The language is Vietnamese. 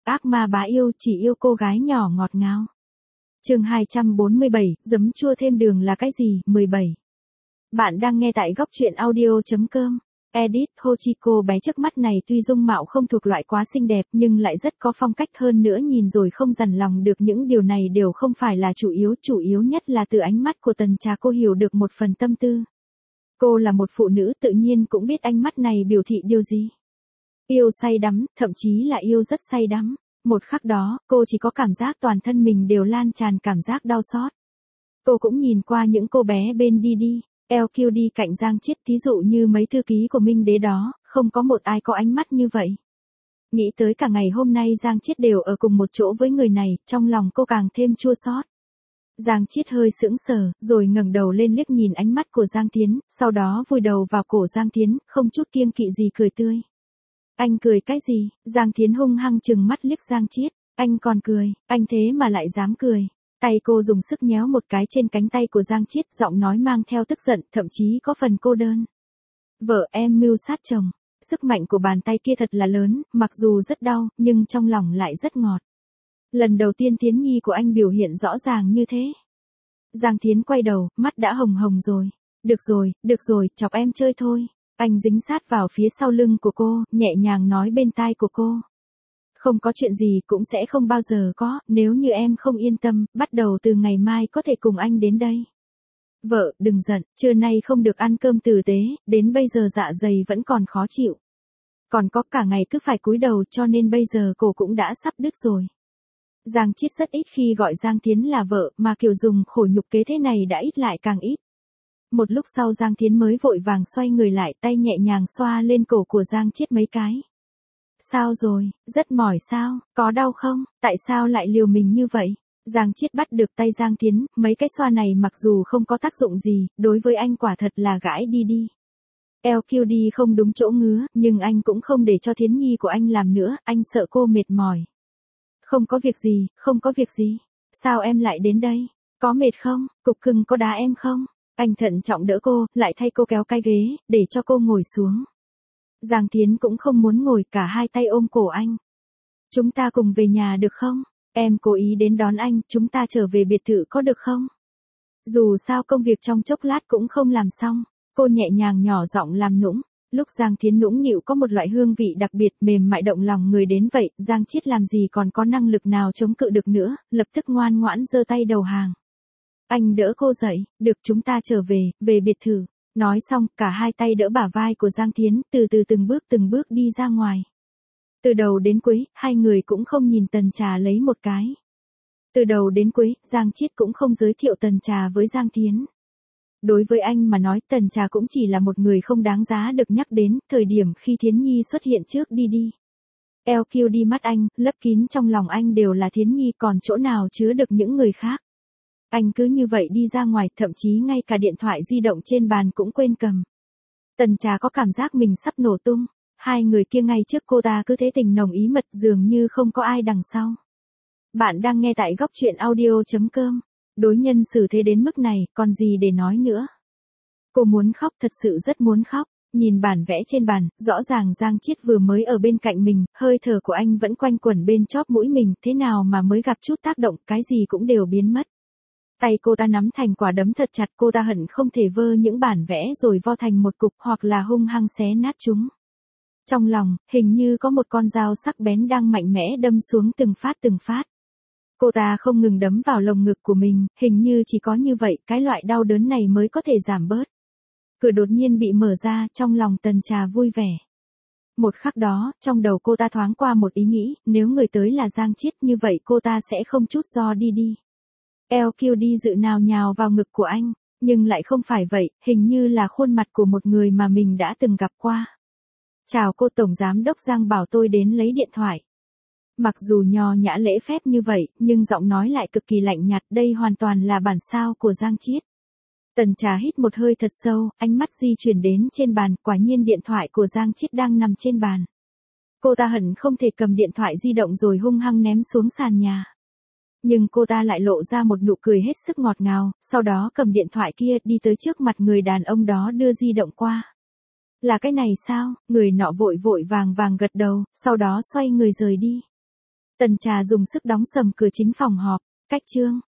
ác ma bá yêu chỉ yêu cô gái nhỏ ngọt ngào. Chương 247, giấm chua thêm đường là cái gì? 17. Bạn đang nghe tại góc truyện audio.com. Edit Hochiko bé trước mắt này tuy dung mạo không thuộc loại quá xinh đẹp nhưng lại rất có phong cách, hơn nữa nhìn rồi không dằn lòng được. Những điều này đều không phải là chủ yếu nhất là từ ánh mắt của Tần Trà cô hiểu được một phần tâm tư. Cô là một phụ nữ tự nhiên cũng biết ánh mắt này biểu thị điều gì. Yêu say đắm, thậm chí là yêu rất say đắm. Một khắc đó, cô chỉ có cảm giác toàn thân mình đều lan tràn cảm giác đau xót. Cô cũng nhìn qua những cô bé bên đi, LQ đi cạnh Giang Chiết, thí dụ như mấy thư ký của Minh Đế đó, không có một ai có ánh mắt như vậy. Nghĩ tới cả ngày hôm nay Giang Chiết đều ở cùng một chỗ với người này, trong lòng cô càng thêm chua xót. Giang Chiết hơi sững sờ, rồi ngẩng đầu lên liếc nhìn ánh mắt của Giang Thiến, sau đó vùi đầu vào cổ Giang Thiến, không chút kiêng kỵ gì cười tươi. Anh cười cái gì? Giang Thiến hung hăng trừng mắt liếc Giang Chiết, anh còn cười, anh thế mà lại dám cười. Tay cô dùng sức nhéo một cái trên cánh tay của Giang Chiết, giọng nói mang theo tức giận, thậm chí có phần cô đơn. Vợ em mưu sát chồng. Sức mạnh của bàn tay kia thật là lớn, mặc dù rất đau, nhưng trong lòng lại rất ngọt. Lần đầu tiên Thiến Nhi của anh biểu hiện rõ ràng như thế. Giang Thiến quay đầu, mắt đã hồng hồng rồi. Được rồi, chọc em chơi thôi. Anh dính sát vào phía sau lưng của cô, nhẹ nhàng nói bên tai của cô. Không có chuyện gì cũng sẽ không bao giờ có, nếu như em không yên tâm, bắt đầu từ ngày mai có thể cùng anh đến đây. Vợ, đừng giận, trưa nay không được ăn cơm tử tế, đến bây giờ dạ dày vẫn còn khó chịu. Còn có cả ngày cứ phải cúi đầu cho nên bây giờ cổ cũng đã sắp đứt rồi. Giang Chiết rất ít khi gọi Giang Thiến là vợ, mà kiểu dùng khổ nhục kế thế này đã ít lại càng ít. Một lúc sau Giang Thiến mới vội vàng xoay người lại, tay nhẹ nhàng xoa lên cổ của Giang Chiết mấy cái. Sao rồi, rất mỏi sao, có đau không, tại sao lại liều mình như vậy? Giang Chiết bắt được tay Giang Thiến, mấy cái xoa này mặc dù không có tác dụng gì, đối với anh quả thật là gãi đi. LQD không đúng chỗ ngứa, nhưng anh cũng không để cho Thiến Nhi của anh làm nữa, anh sợ cô mệt mỏi. Không có việc gì. Sao em lại đến đây? Có mệt không? Cục cưng có đá em không? Anh thận trọng đỡ cô, lại thay cô kéo cái ghế, để cho cô ngồi xuống. Giang Thiến cũng không muốn ngồi, cả hai tay ôm cổ anh. Chúng ta cùng về nhà được không? Em cố ý đến đón anh, chúng ta trở về biệt thự có được không? Dù sao công việc trong chốc lát cũng không làm xong. Cô nhẹ nhàng nhỏ giọng làm nũng. Lúc Giang Thiến nũng nịu có một loại hương vị đặc biệt mềm mại động lòng người đến vậy, Giang Chiết làm gì còn có năng lực nào chống cự được nữa, lập tức ngoan ngoãn giơ tay đầu hàng. Anh đỡ cô dậy, được chúng ta trở về biệt thự. Nói xong, cả hai tay đỡ bả vai của Giang Thiến, từ từ từng bước đi ra ngoài. Từ đầu đến cuối, hai người cũng không nhìn Tần Trà lấy một cái. Từ đầu đến cuối, Giang Chiết cũng không giới thiệu Tần Trà với Giang Thiến. Đối với anh mà nói, Tần Trà cũng chỉ là một người không đáng giá được nhắc đến, thời điểm khi Thiến Nhi xuất hiện trước đi. LQ đi mắt anh, lấp kín trong lòng anh đều là Thiến Nhi, còn chỗ nào chứa được những người khác. Anh cứ như vậy đi ra ngoài, thậm chí ngay cả điện thoại di động trên bàn cũng quên cầm. Tần Trà có cảm giác mình sắp nổ tung. Hai người kia ngay trước cô ta cứ thế tình nồng ý mật, dường như không có ai đằng sau. Bạn đang nghe tại góc truyện audio.com. Đối nhân xử thế đến mức này, còn gì để nói nữa. Cô muốn khóc, thật sự rất muốn khóc. Nhìn bản vẽ trên bàn, rõ ràng Giang Chiết vừa mới ở bên cạnh mình, hơi thở của anh vẫn quanh quẩn bên chóp mũi mình, thế nào mà mới gặp chút tác động, cái gì cũng đều biến mất. Tay cô ta nắm thành quả đấm thật chặt, cô ta hận không thể vơ những bản vẽ rồi vo thành một cục hoặc là hung hăng xé nát chúng. Trong lòng, hình như có một con dao sắc bén đang mạnh mẽ đâm xuống từng phát. Cô ta không ngừng đấm vào lồng ngực của mình, hình như chỉ có như vậy, cái loại đau đớn này mới có thể giảm bớt. Cửa đột nhiên bị mở ra, trong lòng Tần Trà vui vẻ. Một khắc đó, trong đầu cô ta thoáng qua một ý nghĩ, nếu người tới là Giang Chiết như vậy cô ta sẽ không chút do đi. LQ đi dự nào nhào vào ngực của anh, nhưng lại không phải vậy, hình như là khuôn mặt của một người mà mình đã từng gặp qua. Chào cô, Tổng Giám đốc Giang bảo tôi đến lấy điện thoại. Mặc dù nho nhã lễ phép như vậy, nhưng giọng nói lại cực kỳ lạnh nhạt, đây hoàn toàn là bản sao của Giang Chiết. Tần Trà hít một hơi thật sâu, ánh mắt di chuyển đến trên bàn, quả nhiên điện thoại của Giang Chiết đang nằm trên bàn. Cô ta hận không thể cầm điện thoại di động rồi hung hăng ném xuống sàn nhà. Nhưng cô ta lại lộ ra một nụ cười hết sức ngọt ngào, sau đó cầm điện thoại kia đi tới trước mặt người đàn ông đó đưa di động qua. Là cái này sao? Người nọ vội vàng gật đầu, sau đó xoay người rời đi. Tần Trà dùng sức đóng sầm cửa chính phòng họp. Cách chương.